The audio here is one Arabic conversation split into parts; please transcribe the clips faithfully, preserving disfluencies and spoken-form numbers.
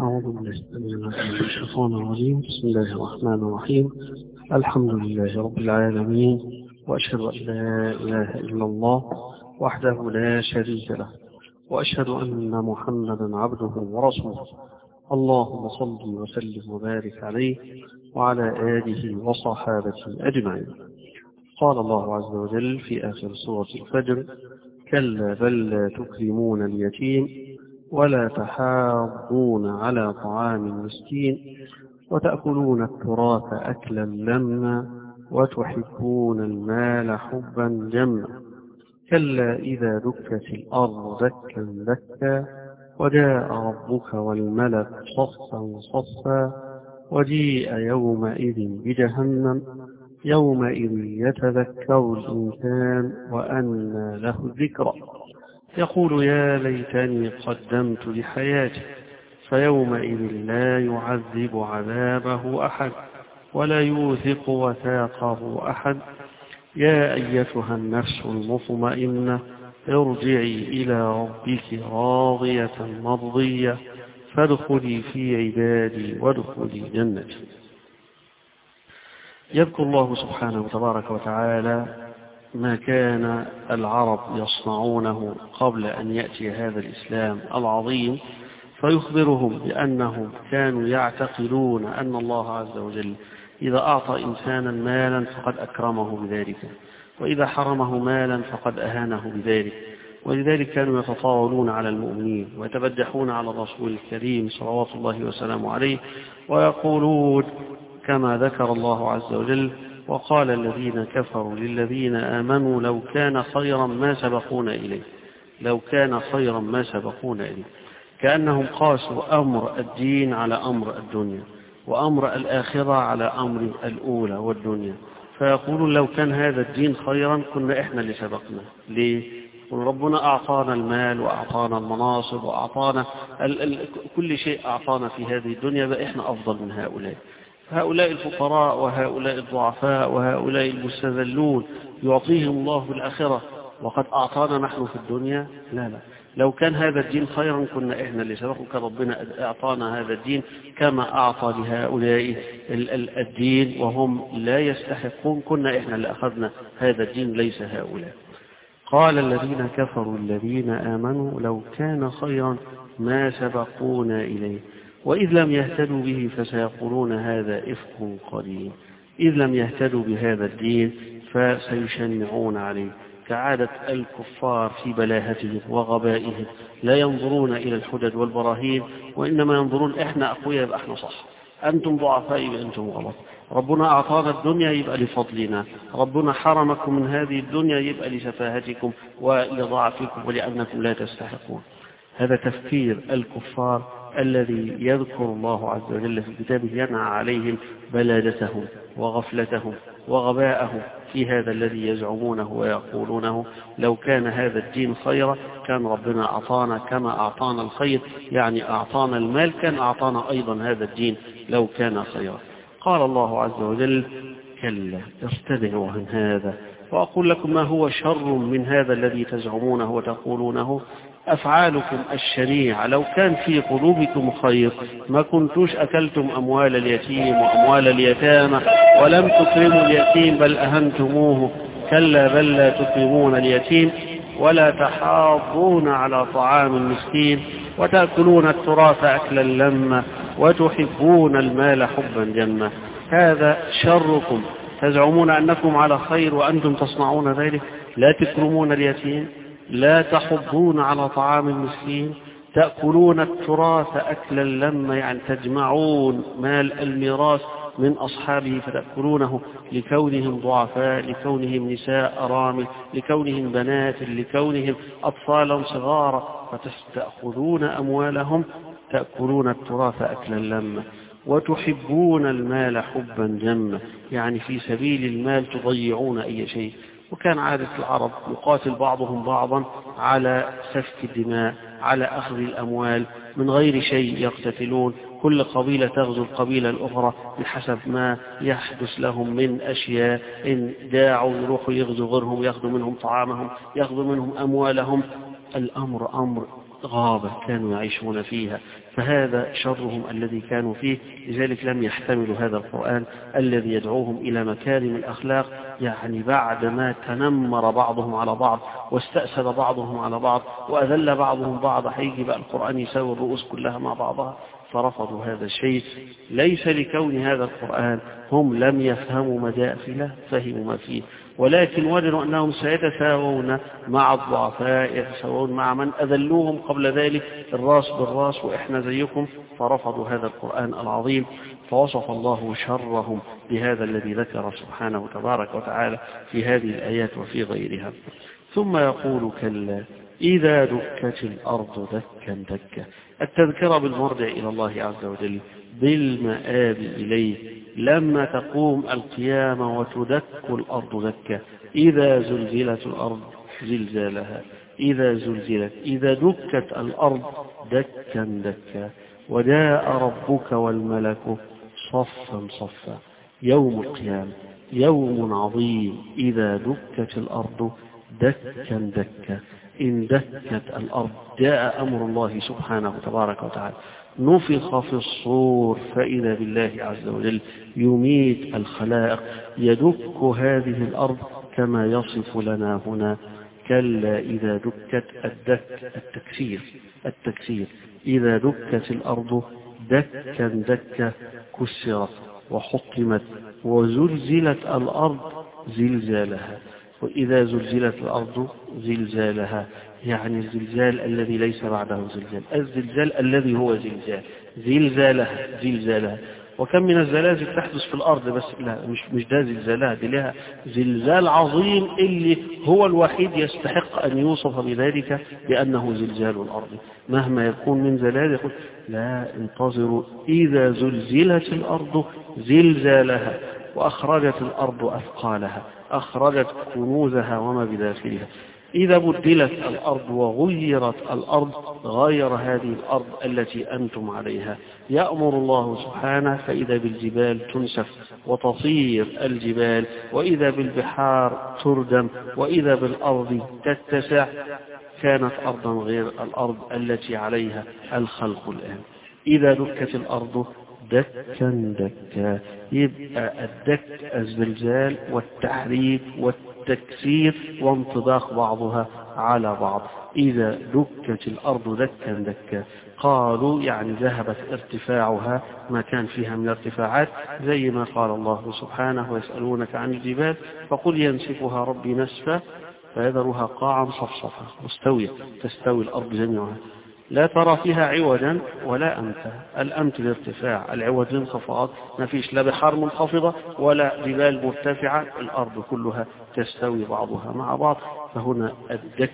أعوذ بالله من الشيطان الرجيم. بسم الله الرحمن الرحيم. الحمد لله رب العالمين، وأشهد أن لا إله إلا الله وحده لا شريك له، وأشهد أن محمدا عبده ورسوله. اللهم صل وسلم وبارك عليه وعلى آله وصحابته أجمعين. قال الله عز وجل في آخر سورة الفجر: كلا بل لا تكرمون اليتيم ولا تحاضون على طعام المسكين وتأكلون التراث أكلا لما وتحبون المال حبا جما كلا إذا دكت الأرض دكا دكا وجاء ربك والملك صفا صفا وجيء يومئذ بجهنم يومئذ يتذكر الإنسان وأنى له الذكرى يقول يا ليتني قدمت لحياتي فيومئذ لا يعذب عذابه أحد ولا يوثق وثاقه أحد. يا أيتها النفس المطمئنة ارجعي إلى ربك راضية مرضية فادخلي في عبادي وادخلي جنتي. يذكر الله سبحانه وتبارك وتعالى ما كان العرب يصنعونه قبل أن يأتي هذا الإسلام العظيم، فيخبرهم بأنهم كانوا يعتقدون أن الله عز وجل إذا أعطى إنسانا مالا فقد أكرمه بذلك، وإذا حرمه مالا فقد أهانه بذلك، ولذلك كانوا يتطاولون على المؤمنين ويتبجحون على الرسول الكريم صلوات الله وسلامه عليه، ويقولون كما ذكر الله عز وجل: وقال الذين كفروا للذين آمنوا لو كان خيرا ما سبقونا إليه لو كان خيرا ما سبقونا إليه كأنهم قاسوا أمر الدين على أمر الدنيا، وأمر الآخرة على أمر الأولى والدنيا، فيقولون لو كان هذا الدين خيرا كنا إحنا اللي سبقنا. ليه؟ ربنا أعطانا المال وأعطانا المناصب وأعطانا ال ال كل شيء أعطانا في هذه الدنيا، بقى إحنا أفضل من هؤلاء. هؤلاء الفقراء وهؤلاء الضعفاء وهؤلاء المستذلون يعطيهم الله بالآخرة، وقد أعطانا نحن في الدنيا. لا لا لو كان هذا الدين خيرا كنا إحنا اللي سبقوا، كان ربنا أعطانا هذا الدين كما أعطى لهؤلاء الدين وهم لا يستحقون، كنا إحنا اللي أخذنا هذا الدين ليس هؤلاء. قال الذين كفروا الذين آمنوا لو كان خيرا ما سبقونا إليه وإذ لم يهتدوا به فسيقولون هذا إفك قديم. إذ لم يهتدوا بهذا الدين فسيشنعون عليه، كعادة الكفار في بلاهتهم وغبائهم، لا ينظرون إلى الحجج والبراهين، وإنما ينظرون إحنا أقوياء يبقى إحنا صح، أنتم ضعفاء يبقى أنتم غلط، ربنا أعطانا الدنيا يبقى لفضلنا، ربنا حرمكم من هذه الدنيا يبقى لسفاهتكم ولضعفكم ولأنكم لا تستحقون. هذا تفكير الكفار الذي يذكر الله عز وجل في كتابه ينعى عليهم بلادتهم وغفلتهم وغباءهم في هذا الذي يزعمونه ويقولونه. لو كان هذا الدين خيرا كان ربنا أعطانا كما أعطانا الخير، يعني أعطانا المال كان أعطانا أيضا هذا الدين لو كان خيرا. قال الله عز وجل: كلا ارتدعوا عن هذا وأقول لكم ما هو شر من هذا الذي تزعمونه وتقولونه. أفعالكم الشنيعة لو كان في قلوبكم خير ما كنتوش أكلتم أموال اليتيم وأموال اليتامى ولم تكرموا اليتيم بل أهنتموه. كلا بل لا تكرمون اليتيم ولا تحاضون على طعام المسكين وتأكلون التراث أكلا لما وتحبون المال حبا جما. هذا شركم، تزعمون أنكم على خير وأنتم تصنعون ذلك. لا تكرمون اليتيم، لا تحضون على طعام المسكين، تأكلون التراث أكلا لما، يعني تجمعون مال الميراث من أصحابه فتأكلونه لكونهم ضعفاء، لكونهم نساء أرامل، لكونهم بنات، لكونهم أطفالا صغارا، فتأخذون أموالهم تأكلون التراث أكلا لما وتحبون المال حبا جما، يعني في سبيل المال تضيعون أي شيء. وكان عادة العرب يقاتل بعضهم بعضا على سفك الدماء، على أخذ الأموال من غير شيء يقتتلون، كل قبيلة تغزو القبيلة الأخرى بحسب ما يحدث لهم من أشياء، إن داعوا يروحوا يغزوا غيرهم، يأخذوا منهم طعامهم، يأخذوا منهم أموالهم. الأمر أمر غابة كانوا يعيشون فيها، فهذا شرهم الذي كانوا فيه. لذلك لم يحتملوا هذا القرآن الذي يدعوهم إلى مكارم الأخلاق، يعني بعدما تنمر بعضهم على بعض واستأسد بعضهم على بعض وأذل بعضهم بعض، هيجي بقى القرآن يساوي الرؤوس كلها مع بعضها، فرفضوا هذا الشيء. ليس لكون هذا القرآن هم لم يفهموا مداخله، فهموا ما فيه، ولكن وجدوا أنهم سيتساوون مع الضعفاء، يتساوون مع من أذلوهم قبل ذلك الراس بالراس وإحنا زيكم، فرفضوا هذا القرآن العظيم. فوصف الله شرهم بهذا الذي ذكر سبحانه تبارك وتعالى في هذه الآيات وفي غيرها. ثم يقول كلا إذا دكت الأرض دكا دكا. التذكرة بالمرجع إلى الله عز وجل، بالمآب إليه، لما تقوم القيامة وتدك الأرض دكا. إذا زلزلت الأرض زلزالها، إذا زلزلت، إذا دكت الأرض دكا دكا. وجاء ربك والملك صفا صفا. يوم القيامة يوم عظيم. إذا دكت الأرض دكا دكا. إن دكت الأرض جاء أمر الله سبحانه تبارك وتعالى، نفخ في الصور فإذا بالله عز وجل يميت الخلائق، يدك هذه الأرض كما يصف لنا هنا. كلا إذا دكت، الدك التكسير، التكسير. إذا دكت الأرض دكا دكا، كسرت وحطمت وزلزلت الأرض زلزالها. وإذا زلزلت الأرض زلزالها، يعني الزلزال الذي ليس بعده زلزال، الزلزال الذي هو زلزال، زلزالها زلزالها. وكم من الزلازل تحدث في الأرض، بس لا مش مش ده زلزالها، دي لها زلزال عظيم اللي هو الوحيد يستحق أن يوصف بذلك بأنه زلزال الأرض. مهما يكون من زلازل يقول لا، انتظروا إذا زلزلت الأرض زلزالها وأخرجت الأرض أثقالها، أخرجت كنوزها وما بداخلها. إذا بدلت الأرض وغيرت الأرض، غير هذه الأرض التي أنتم عليها. يأمر الله سبحانه فإذا بالجبال تنسف وتصير الجبال، وإذا بالبحار تردم، وإذا بالأرض تتسع. كانت أرضا غير الأرض التي عليها الخلق الآن. إذا دكت الأرض دكا دكا. يبقى الدك الزلزال والتحريك والتكسير وانطباق بعضها على بعض. إذا دكت الأرض دكا دكا، قالوا يعني ذهبت ارتفاعها ما كان فيها من ارتفاعات، زي ما قال الله سبحانه ويسألونك عن الجبال فقل ينسفها ربي نسفا فيذرها قاعا صفصفا مستوية، تستوي الأرض جميعها لا ترى فيها عوجا ولا أمتا. الأمت الارتفاع، العوج الانخفاض، ما فيش لا بحار منخفضة ولا جبال مرتفعة، الأرض كلها تستوي بعضها مع بعض. فهنا الدك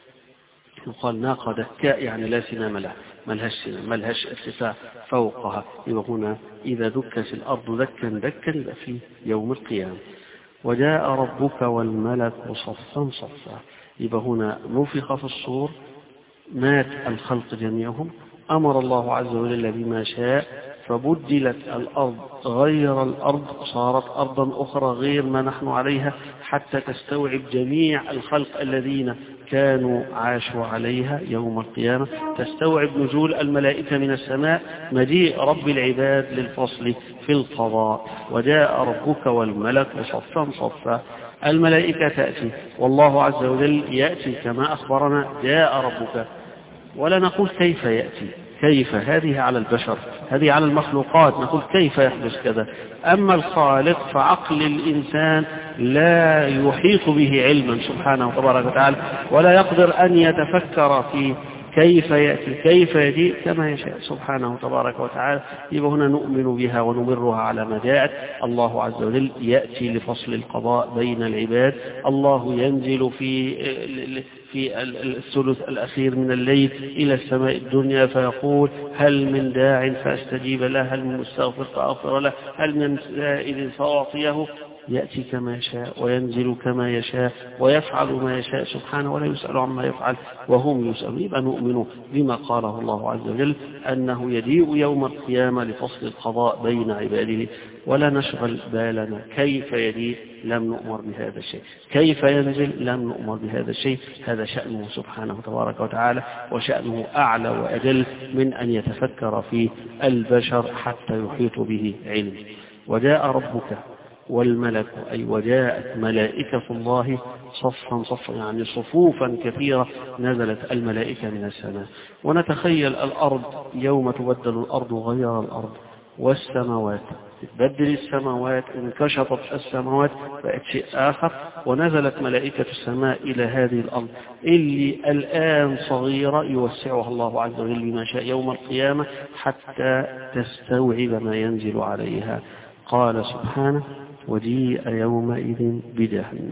يقال ناقة دكاء، يعني لا سنام لها، ملهاش سنام، ملهاش ارتفاع فوقها. يبقى هنا إذا دكت الأرض دكا دكا يبقى في يوم القيامة. وجاء ربك والملك صفا صفا. يبقى هنا نفخ في الصور، مات الخلق جميعهم، أمر الله عز وجل بما شاء، فبدلت الأرض غير الأرض، صارت أرضا أخرى غير ما نحن عليها، حتى تستوعب جميع الخلق الذين كانوا عاشوا عليها يوم القيامة. تستوعب نزول الملائكة من السماء، مجيء رب العباد للفصل في القضاء. وجاء ربك والملك صفا صفا. الملائكة تأتي والله عز وجل يأتي كما أخبرنا جاء ربك، ولا نقول كيف يأتي، كيف هذه على البشر، هذه على المخلوقات، نقول كيف يحدث كذا. أما الخالق فعقل الإنسان لا يحيط به علما سبحانه تبارك وتعالى، ولا يقدر أن يتفكر في كيف يأتي كيف يجيء كما يشاء سبحانه تبارك وتعالى. يبقى هنا نؤمن بها ونمرها على ما جاءت. الله عز وجل يأتي لفصل القضاء بين العباد، الله ينزل في في الثلث الأخير من الليل إلى السماء الدنيا فيقول هل من داع فاستجيب له، هل من مستغفر فأغفر له، هل من سائل فأعطيه. يأتي كما يشاء وينزل كما يشاء ويفعل ما يشاء سبحانه ولا يسأل عما يفعل وهم يسألون. يبقى نؤمن بما قاله الله عز وجل أنه يجيء يوم القيامة لفصل القضاء بين عباده، ولا نشغل بالنا كيف يجيء، لم نؤمر بهذا الشيء، كيف ينزل لم نؤمر بهذا الشيء، هذا شأنه سبحانه تبارك وتعالى، وشأنه أعلى وأجل من أن يتفكر فيه البشر حتى يحيط به علم. وجاء ربك والملك، أي وجاءت ملائكة الله صفا صفا، يعني صفوفا كثيرة نزلت الملائكة من السماء. ونتخيل الأرض يوم تبدل الأرض غير الأرض والسماوات، تبدل السماوات، انكشطت السماوات بقت شيء آخر، ونزلت ملائكة السماء إلى هذه الأرض اللي الآن صغيرة يوسعها الله عز وجل بما شاء يوم القيامة حتى تستوعب ما ينزل عليها. قال سبحانه وجيء يومئذ بجهنم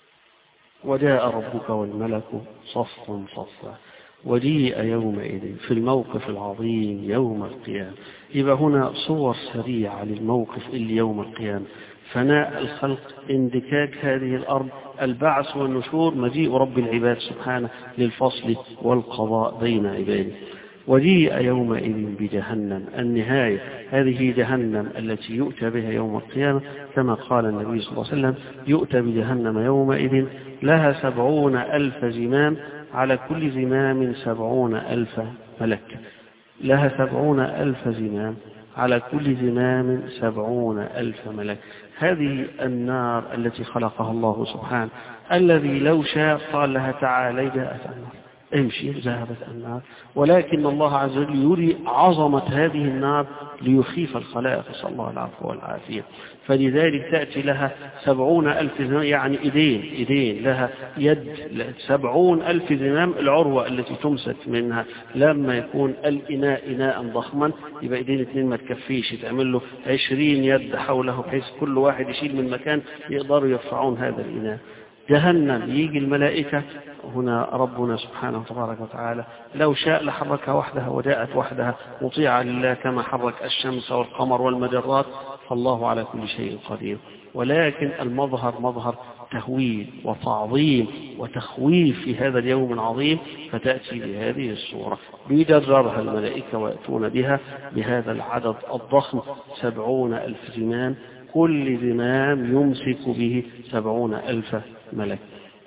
وجاء ربك والملك صفا صفا وجيء يومئذ في الموقف العظيم يوم القيامة. يبقى هنا صور سريعة للموقف اللي يوم القيامة: فناء الخلق، اندكاك هذه الأرض، البعث والنشور، مجيء رب العباد سبحانه للفصل والقضاء بين عباده. وجيء يومئذ بجهنم، النهاية هذه جهنم التي يؤتى بها يوم القيامة، كما قال النبي صلى الله عليه وسلم: يؤتى بجهنم يومئذ لها سبعون ألف زمام، على كل زمام سبعون ألف ملك. لها سبعون ألف زمام، على كل زمام سبعون ألف ملك. هذه النار التي خلقها الله سبحانه، الذي لو شاء قال لها تعالي جاءت النار، امشي، ذهبت النار. ولكن الله عز وجل يري عظمة هذه النار ليخيف الخلائق، صلى الله العفو والعافية. فلذلك تأتي لها سبعون ألف زمام، يعني إيدين إيدين لها يد سبعون ألف زمام. العروة التي تمسك منها لما يكون الإناء إناء ضخما يبقى إيدين اثنين ما تكفيش، تعمل له عشرين يد حوله بحيث كل واحد يشيل من مكان يقدروا يرفعون هذا الإناء. جهنم يجي الملائكة، هنا ربنا سبحانه تبارك وتعالى لو شاء لحركها وحدها وجاءت وحدها مطيعة لله كما حرك الشمس والقمر والمجرات، فالله على كل شيء قدير. ولكن المظهر مظهر تهويل وتعظيم وتخويف في هذا اليوم العظيم، فتأتي بهذه الصورة، بيدررها الملائكة ويأتون بها بهذا العدد الضخم سبعون ألف زمام، كل زمام يمسك به سبعون ألف ملك.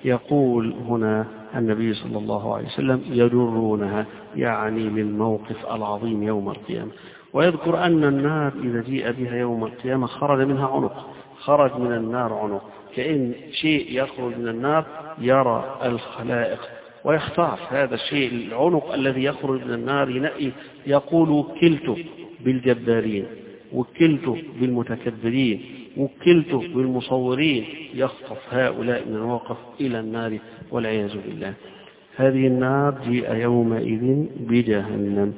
يقول هنا النبي صلى الله عليه وسلم يدرونها، يعني للموقف العظيم يوم القيامة. ويذكر أن النار إذا جيء بها يوم القيامة خرج منها عنق، خرج من النار عنق، كأن شيء يخرج من النار يرى الخلائق ويختار هذا الشيء، العنق الذي يخرج من النار ينقي، يقول وكلت بالجبارين، وكلت بالمتكبرين، وكلت بالمصورين، يخطف هؤلاء من الواقف إلى النار والعياذ بالله. هذه النار جيء يومئذ بجهنم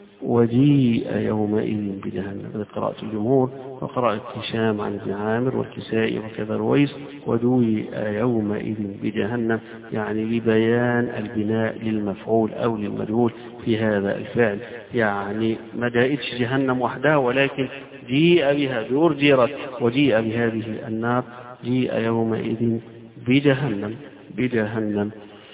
وجيء يومئذ بجهنم، هذه قراءة الجمهور، وقراءة هشام عن ابن عامر والكسائي وكذا رويس. وجيء يومئذ بجهنم يعني لبيان البناء للمفعول أو للمجهول في هذا الفعل، يعني ما جاءتش جهنم وحدها، ولكن جيء بها بأرجرت وجيء بهذه النار. جيء يومئذ بجهنم بجهنم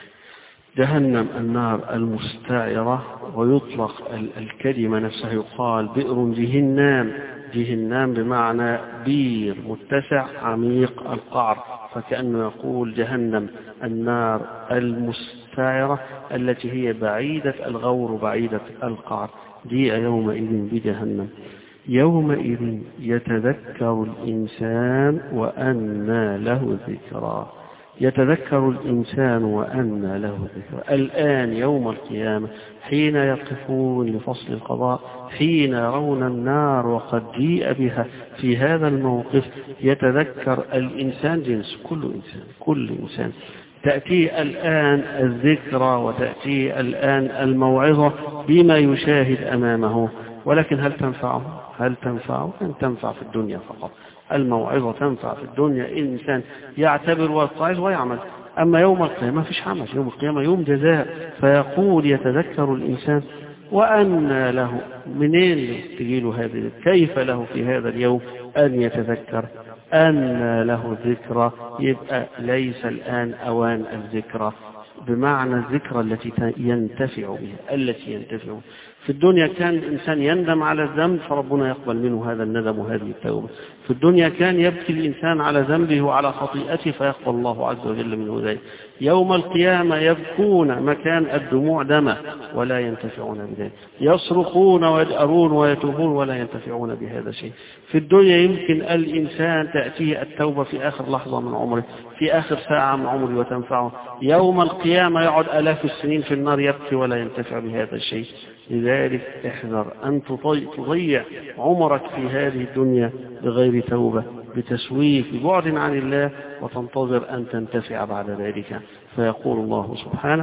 جهنم النار المستعرة، ويطلق الكلمة نفسها، يقال بئر جهنم، جهنم بمعنى بير متسع عميق القعر، فكأنه يقول جهنم النار المستعرة التي هي بعيدة الغور بعيدة القعر. جيء يومئذ بجهنم يومئذ يتذكر الإنسان وأنى له الذكرى، يتذكر الإنسان وأنى له الذكرى. الآن يوم القيامة حين يقفون لفصل القضاء، حين يرون النار وقد جيء بها، في هذا الموقف يتذكر الإنسان، جنس كل إنسان كل إنسان تأتي الآن الذكرى وتأتي الآن الموعظة بما يشاهد أمامه. ولكن هل تنفعه؟ هل تنفعه؟ أن تنفع في الدنيا فقط. الموعظة تنفع في الدنيا، الإنسان يعتبر ويتعظ ويعمل. أما يوم القيامة ما فيش عمل، يوم القيامة يوم جزاء. فيقول يتذكر الإنسان وأن له، منين تجيله هذه، كيف له في هذا اليوم أن يتذكر؟ أن له ذكرى، يبقى ليس الآن أوان الذكرى، بمعنى الذكرى التي ينتفع بها، التي ينتفع بها. في الدنيا كان الإنسان يندم على الذنب فربنا يقبل منه هذا الندم وهذه التوبة. في الدنيا كان يبكي الإنسان على ذنبه وعلى خطيئته فيقبل الله عز وجل منه ذلك. يوم القيامة يبكون مكان الدموع دما ولا ينتفعون بذلك، يصرخون ويجأرون ويتوبون ولا ينتفعون بهذا شيء. في الدنيا يمكن الإنسان تأتيه التوبة في آخر لحظة من عمره، في آخر ساعة من عمره وتنفعه. يوم القيامة يقعد آلاف السنين في النار يبكي ولا ينتفع بهذا الشيء. لذلك احذر أن تضيع عمرك في هذه الدنيا بغير توبة، بتسويف، ببعد عن الله، وتنتظر أن تنتفع بعد ذلك. فيقول الله سبحانه: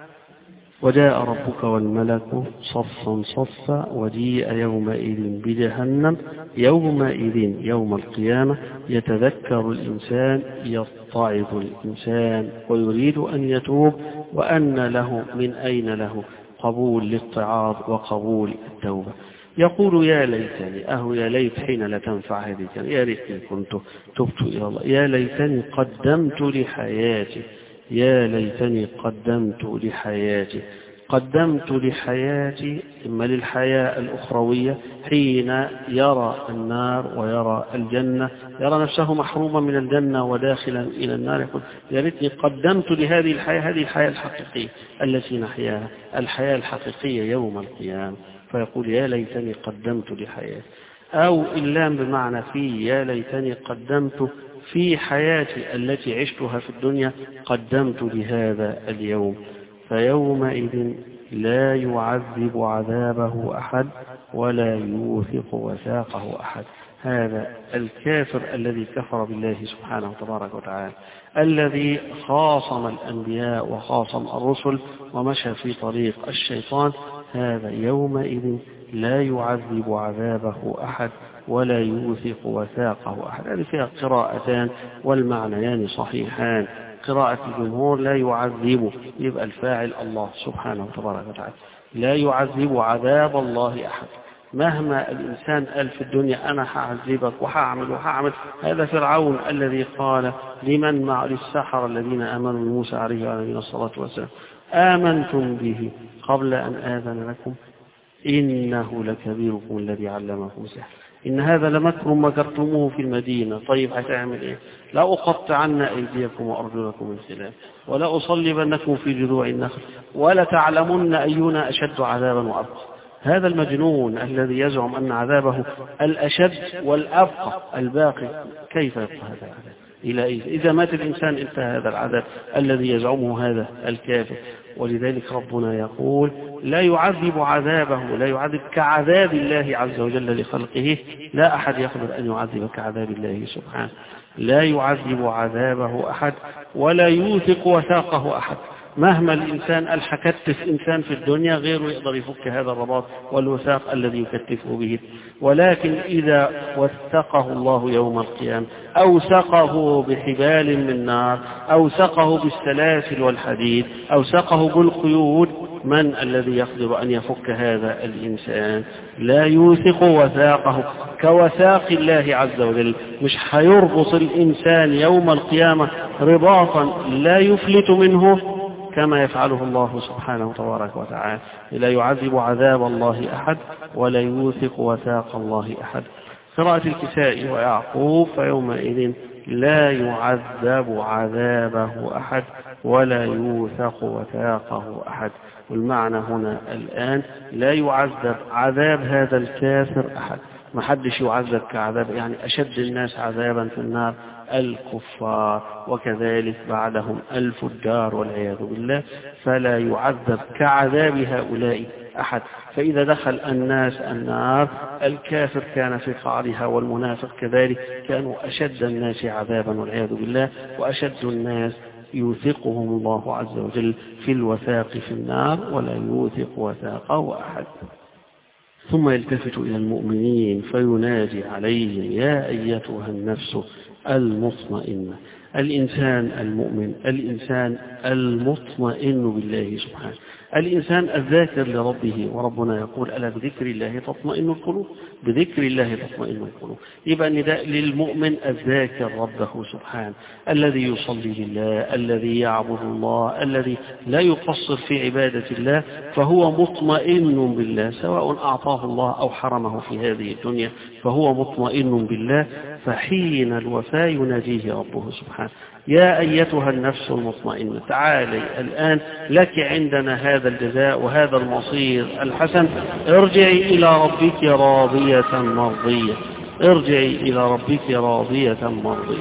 وجاء ربك والملك صفا صفا وجيء يومئذ بجهنم يومئذ يوم القيامة يتذكر الإنسان، يتعظ الإنسان ويريد أن يتوب، وأن له من أين له قبول للاتعاظ وقبول التوبة. يقول: يا ليتني، أهو يا ليت حين لا تنفع هذه، يا ريتني كنت تبت إلى الله، يا ليتني قدمت لحياتي، يا ليتني قدمت لحياتي. قدمت لحياتي إما للحياة الأخروية حين يرى النار ويرى الجنة، يرى نفسه محروما من الجنة وداخلا إلى النار، يقول: يا ريتني قدمت لهذه الحياة، هذه الحياة الحقيقية التي نحياها، الحياة الحقيقية يوم القيامة. فيقول: يا ليتني قدمت لحياتي. أو اللام بمعنى في، يا ليتني قدمت في حياتي التي عشتها في الدنيا، قدمت لهذا اليوم. فيومئذ لا يعذب عذابه أحد ولا يوثق وثاقه أحد. هذا الكافر الذي كفر بالله سبحانه وتبارك وتعالى، الذي خاصم الأنبياء وخاصم الرسل ومشى في طريق الشيطان، هذا يومئذ لا يعذب عذابه أحد ولا يوثق وثاقه أحد. هذه فيها قراءتان والمعنيان صحيحان. قراءة الجمهور: لا يعذب، يبقى الفاعل الله سبحانه وتبارك وتعالى، لا يعذب عذاب الله أحد. مهما الإنسان قال في الدنيا أنا هعذبك وهعمل وهعمل، هذا فرعون الذي قال لمن مع للسحرة الذين آمنوا بموسى عليه وعلى نبينا الصلاة والسلام: آمنتم به قبل أن آذن لكم إنه لكبيركم الذي علمكم السحر إن هذا لمكر مكرتموه في المدينة. طيب هتعمل إيه؟ لا أقطعن أيديكم وأرجلكم من خلاف ولا أصلبنكم في جذوع النخل ولا تعلمن أينا أشد عذابا وأبقى. هذا المجنون الذي يزعم أن عذابه الأشد والأبقى الباقي، كيف يبقى هذا العذاب؟ إلى إيه؟ إذا مات الإنسان انتهى هذا العذاب الذي يزعمه هذا الكافر. ولذلك ربنا يقول: لا يعذب عذابه، لا يعذب كعذاب الله عز وجل لخلقه، لا أحد يقدر أن يعذب كعذاب الله سبحانه. لا يعذب عذابه أحد ولا يوثق وثاقه أحد. مهما الإنسان الحكتف إنسان في الدنيا غيره يقدر يفك هذا الرباط والوثاق الذي يكتفه به، ولكن إذا وثقه الله يوم القيامة أوثقه بحبال من نار، أوثقه بالسلاسل والحديد، أوثقه بالقيود، من الذي يقدر أن يفك هذا الإنسان؟ لا يوثق وثاقه كوثاق الله عز وجل. مش هيربط الإنسان يوم القيامة رباطا لا يفلت منه كما يفعله الله سبحانه وتبارك وتعالى. لا يعذب عذاب الله أحد ولا يوثق وثاق الله أحد. قراءة الكسائي ويعقوب: فيومئذ لا يعذب عذابه أحد ولا يوثق وثاقه أحد. والمعنى هنا الآن لا يعذب عذاب هذا الكافر أحد، ما حدش يعذب كعذاب، يعني أشد الناس عذابا في النار الكفار، وكذلك بعدهم الفجار والعياذ بالله، فلا يعذب كعذاب هؤلاء أحد. فإذا دخل الناس النار، الكافر كان في قعرها والمنافق كذلك، كانوا أشد الناس عذابا والعياذ بالله، وأشد الناس يوثقهم الله عز وجل في الوثاق في النار ولا يوثق وثاقه أحد. ثم يلتفت إلى المؤمنين فينادي عليهم: يا أيتها النفس المطمئنة. الإنسان المؤمن، الإنسان المطمئن بالله سبحانه، الإنسان الذاكر لربه، وربنا يقول ألا بذكر الله تطمئن القلوب، بذكر الله تطمئن القلوب. يبقى النداء للمؤمن الذاكر ربه سبحانه، الذي يصلي لله، الذي يعبد الله، الذي لا يقصر في عبادة الله، فهو مطمئن بالله سواء أعطاه الله أو حرمه في هذه الدنيا، فهو مطمئن بالله. فحين الوفاة يناديه ربه سبحانه: يا أيتها النفس المطمئنة تعالي الآن لك عندنا هذا الجزاء وهذا المصير الحسن، ارجعي إلى ربك راضية مرضية، ارجعي إلى ربك راضية مرضية.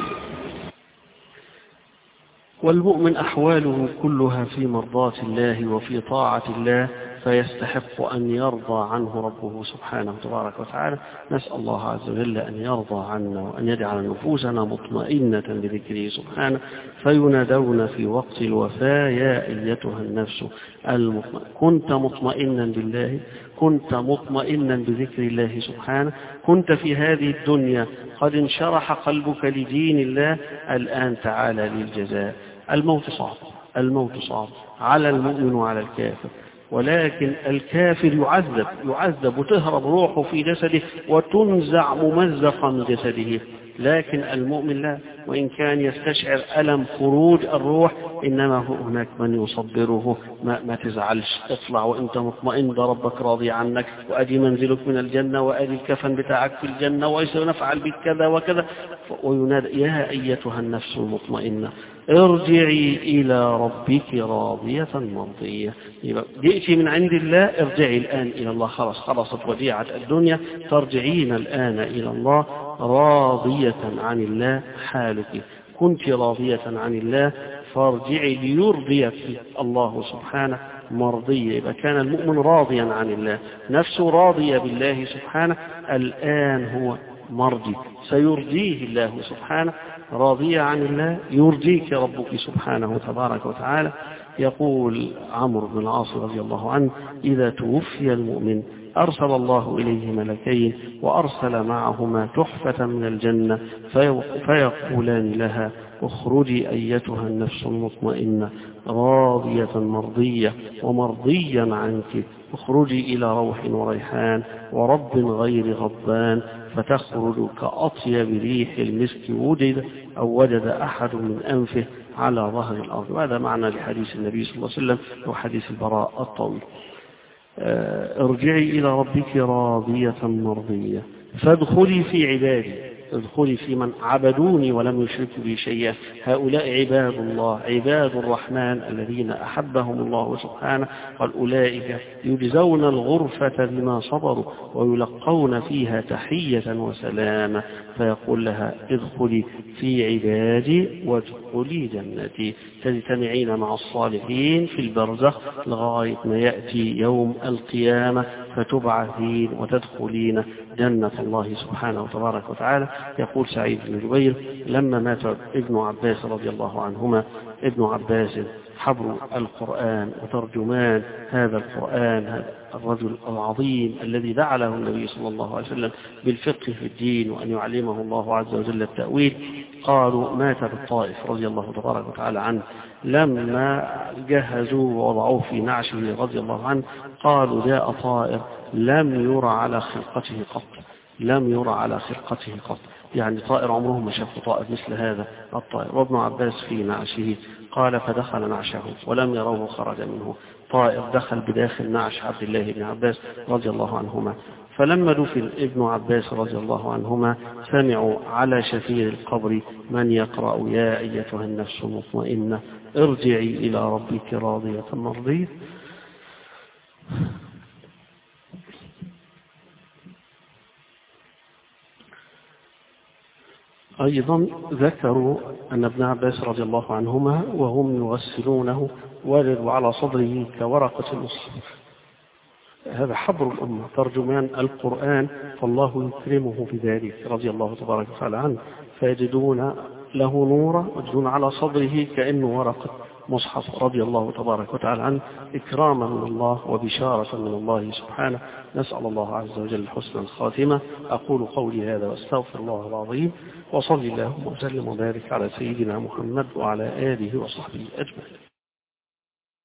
والمؤمن أحواله كلها في مرضاة الله وفي طاعة الله، فيستحق أن يرضى عنه ربه سبحانه تبارك وتعالى. نسأل الله عز وجل أن يرضى عنا وأن يجعل نفوسنا مطمئنة بذكره سبحانه، فينادون في وقت الوفاة: يا أيتها النفس المطمئنة. كنت مطمئنا بالله، كنت مطمئنا بذكر الله سبحانه، كنت في هذه الدنيا قد انشرح قلبك لدين الله، الآن تعالى للجزاء. الموت صعب، الموت صعب على المؤمن وعلى الكافر، ولكن الكافر يعذب يعذب وتهرب روحه في جسده وتنزع ممزقا من جسده، لكن المؤمن لا، وإن كان يستشعر ألم خروج الروح إنما هناك من يصبره: ما, ما تزعلش، اطلع وإنت مطمئن، ده ربك راضي عنك، وأدي منزلك من الجنة، وأدي الكفن بتاعك في الجنة، وسنفعل بك كذا وكذا. وينادى: يا أيتها النفس المطمئنة ارجعي إلى ربك راضية مرضية. جئتي من عند الله، ارجعي الآن إلى الله، خلاص خلصت وديعة الدنيا، ترجعين الآن إلى الله راضية عن الله. حالك كنت راضية عن الله، فارجعي ليرضيك الله سبحانه مرضية. إذا كان المؤمن راضيا عن الله، نفسه راضية بالله سبحانه، الآن هو مرضي، سيرضيه الله سبحانه. راضية عن الله يرضيك ربك سبحانه تبارك وتعالى. يقول عمرو بن العاص رضي الله عنه: إذا توفي المؤمن أرسل الله إليه ملكين، وأرسل معهما تحفة من الجنة، فيقولان لها: اخرجي أيتها النفس المطمئنة راضية مرضية ومرضيا عنك، اخرجي إلى روح وريحان ورب غير غضبان، فتخرج كأطيب ريح المسك وجد أو وجد أحد من أنفه على ظهر الأرض. وهذا معنى لحديث النبي صلى الله عليه وسلم وحديث البراء الطويل: ارجعي إلى ربك راضية مرضية، فادخلي في عبادي، ادخلي في من عبدوني ولم يشركوا بي شيئا. هؤلاء عباد الله، عباد الرحمن الذين أحبهم الله سبحانه، قال: أولئك يجزون الغرفة بما صبروا ويلقون فيها تحية وسلاما. فيقول لها: ادخلي في عبادي وادخلي جنتي، تجتمعين مع الصالحين في البرزخ لغاية ما يأتي يوم القيامة، فتبعثين وتدخلين جنة الله سبحانه وتبارك وتعالى. يقول سعيد بن جبير: لما مات ابن عباس رضي الله عنهما، ابن عباس حبر القرآن وترجمان هذا القرآن، هذا الرجل العظيم الذي دعا له النبي صلى الله عليه وسلم بالفقه في الدين وأن يعلمه الله عز وجل التأويل، قالوا مات بالطائف رضي الله تبارك وتعالى عنه. لما جهزوا ووضعوه في نعشه رضي الله عنه، قالوا: جاء طائر لم يرى على خلقته قط، لم يرى على خلقته قط، يعني طائر عمره ما شاف طائر مثل هذا الطائر. وابن عباس في نعشه، قال: فدخل نعشه ولم يروه خرج منه، طائر دخل بداخل نعش عبد الله بن عباس رضي الله عنهما. فلما دفن ابن عباس رضي الله عنهما، سمعوا على شفير القبر من يقرأ: يا أيتها النفس المطمئنة ارجعي إلى ربك راضية مرضية. أيضا ذكروا أن ابن عباس رضي الله عنهما وهم يغسلونه وجدوا على صدره كورقة المصحف. هذا حبر الأمة، ترجمان القرآن، فالله يكرمه بذلك رضي الله تبارك وتعالى عنه، فيجدون له نورا ويجدون على صدره كأنه ورقة مصحف رضي الله تبارك وتعالى عنه، إكراما من الله وبشارة من الله سبحانه. نسأل الله عز وجل حسن الخاتمة. أقول قولي هذا واستغفر الله العظيم وصل اللهم وسلم وبارك على سيدنا محمد وعلى آله وصحبه أجمعين.